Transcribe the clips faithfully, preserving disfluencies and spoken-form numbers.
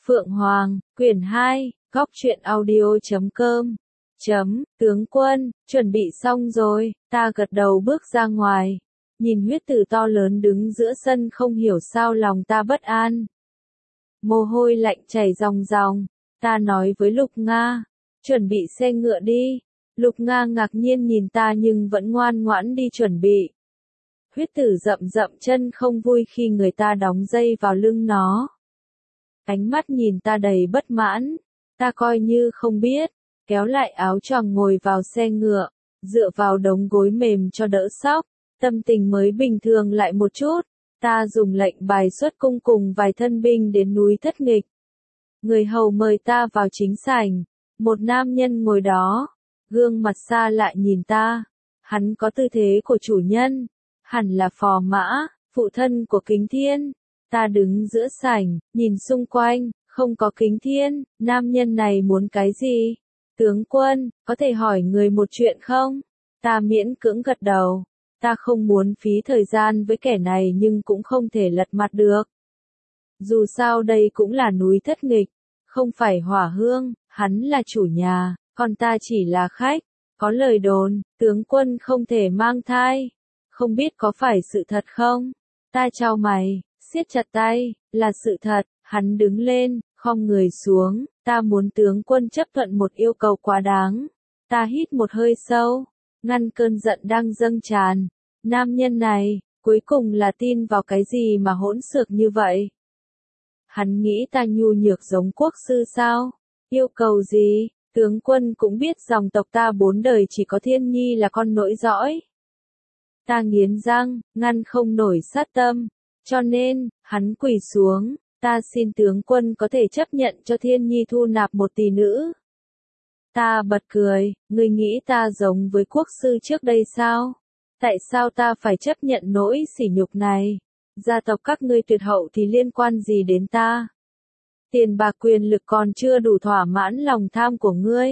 Phượng Hoàng, quyển hai, góc truyện audio chấm com. Chấm, tướng quân, chuẩn bị xong rồi, ta gật đầu bước ra ngoài. Nhìn huyết tử to lớn đứng giữa sân không hiểu sao lòng ta bất an. Mồ hôi lạnh chảy ròng ròng, ta nói với Lục Nga, chuẩn bị xe ngựa đi. Lục Nga ngạc nhiên nhìn ta nhưng vẫn ngoan ngoãn đi chuẩn bị. Huyết tử rậm rậm chân không vui khi người ta đóng dây vào lưng nó. Ánh mắt nhìn ta đầy bất mãn, ta coi như không biết, kéo lại áo choàng ngồi vào xe ngựa, dựa vào đống gối mềm cho đỡ sóc, tâm tình mới bình thường lại một chút, ta dùng lệnh bài xuất cung cùng vài thân binh đến núi Thất Nghịch. Người hầu mời ta vào chính sảnh, một nam nhân ngồi đó, gương mặt xa lại nhìn ta, hắn có tư thế của chủ nhân, hẳn là Phò Mã, phụ thân của Kính Thiên. Ta đứng giữa sảnh, nhìn xung quanh, không có Kính Thiên, nam nhân này muốn cái gì? Tướng quân, có thể hỏi người một chuyện không? Ta miễn cưỡng gật đầu, ta không muốn phí thời gian với kẻ này nhưng cũng không thể lật mặt được. Dù sao đây cũng là núi Thất Nghịch, không phải Hỏa Hương, hắn là chủ nhà, còn ta chỉ là khách. Có lời đồn, tướng quân không thể mang thai. Không biết có phải sự thật không? Ta chau mày, siết chặt tay, là sự thật. Hắn đứng lên, khom người xuống, ta muốn tướng quân chấp thuận một yêu cầu quá đáng. Ta hít một hơi sâu, ngăn cơn giận đang dâng tràn. Nam nhân này, cuối cùng là tin vào cái gì mà hỗn xược như vậy? Hắn nghĩ ta nhu nhược giống quốc sư sao? Yêu cầu gì? Tướng quân cũng biết dòng tộc ta bốn đời chỉ có Thiên Nhi là con nối dõi. Ta nghiến răng, ngăn không nổi sát tâm. Cho nên, hắn quỳ xuống, ta xin tướng quân có thể chấp nhận cho Thiên Nhi thu nạp một tỷ nữ. Ta bật cười, ngươi nghĩ ta giống với quốc sư trước đây sao? Tại sao ta phải chấp nhận nỗi sỉ nhục này? Gia tộc các ngươi tuyệt hậu thì liên quan gì đến ta? Tiền bạc quyền lực còn chưa đủ thỏa mãn lòng tham của ngươi.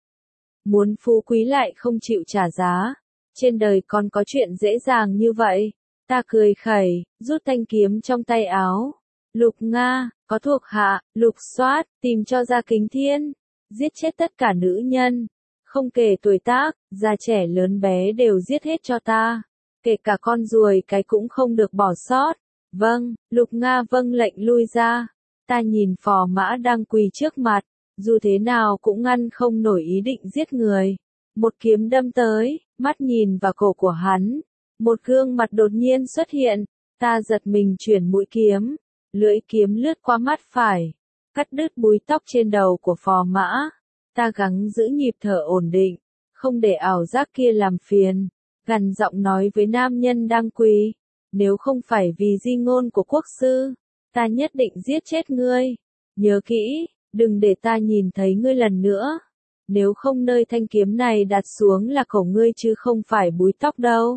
Muốn phú quý lại không chịu trả giá. Trên đời còn có chuyện dễ dàng như vậy. Ta cười khẩy, rút thanh kiếm trong tay áo. Lục Nga, có thuộc hạ, lục soát, tìm cho ra Kính Thiên. Giết chết tất cả nữ nhân. Không kể tuổi tác, già trẻ lớn bé đều giết hết cho ta. Kể cả con ruồi cái cũng không được bỏ sót. Vâng, Lục Nga vâng lệnh lui ra. Ta nhìn Phò Mã đang quỳ trước mặt, dù thế nào cũng ngăn không nổi ý định giết người. Một kiếm đâm tới, mắt nhìn vào cổ của hắn. Một gương mặt đột nhiên xuất hiện, ta giật mình chuyển mũi kiếm. Lưỡi kiếm lướt qua mắt phải, cắt đứt búi tóc trên đầu của Phò Mã. Ta gắng giữ nhịp thở ổn định, không để ảo giác kia làm phiền. Gằn giọng nói với nam nhân đang quỳ, nếu không phải vì di ngôn của quốc sư, ta nhất định giết chết ngươi. Nhớ kỹ, đừng để ta nhìn thấy ngươi lần nữa. Nếu không nơi thanh kiếm này đặt xuống là cổ ngươi chứ không phải búi tóc đâu.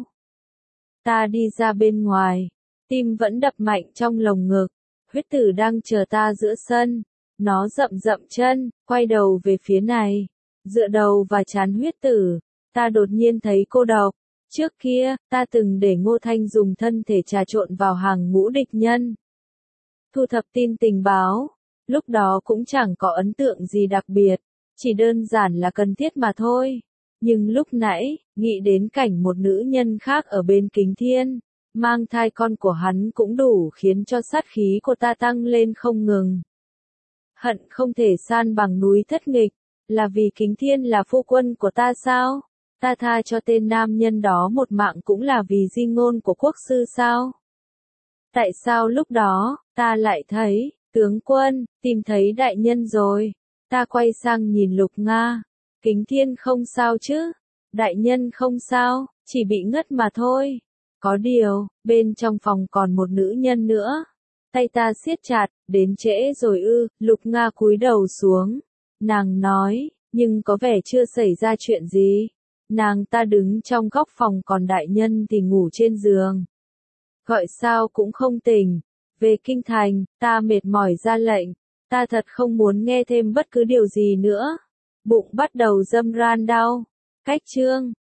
Ta đi ra bên ngoài, tim vẫn đập mạnh trong lồng ngực. Huyết tử đang chờ ta giữa sân. Nó rậm rậm chân, quay đầu về phía này. Dựa đầu và trán huyết tử, ta đột nhiên thấy cô độc. Trước kia, ta từng để Ngô Thanh dùng thân thể trà trộn vào hàng ngũ địch nhân. Thu thập tin tình báo, lúc đó cũng chẳng có ấn tượng gì đặc biệt, chỉ đơn giản là cần thiết mà thôi. Nhưng lúc nãy, nghĩ đến cảnh một nữ nhân khác ở bên Kính Thiên, mang thai con của hắn cũng đủ khiến cho sát khí của ta tăng lên không ngừng. Hận không thể san bằng núi Thất Nghịch, là vì Kính Thiên là phu quân của ta sao? Ta tha cho tên nam nhân đó một mạng cũng là vì di ngôn của quốc sư sao? Tại sao lúc đó, ta lại thấy, tướng quân, tìm thấy đại nhân rồi. Ta quay sang nhìn Lục Nga. Kính Thiên không sao chứ? Đại nhân không sao, chỉ bị ngất mà thôi. Có điều, bên trong phòng còn một nữ nhân nữa. Tay ta siết chặt, đến trễ rồi ư, Lục Nga cúi đầu xuống. Nàng nói, nhưng có vẻ chưa xảy ra chuyện gì. Nàng ta đứng trong góc phòng còn đại nhân thì ngủ trên giường. Gọi sao cũng không tỉnh. Về kinh thành, ta mệt mỏi ra lệnh. Ta thật không muốn nghe thêm bất cứ điều gì nữa. Bụng bắt đầu râm ran đau. Cách chương.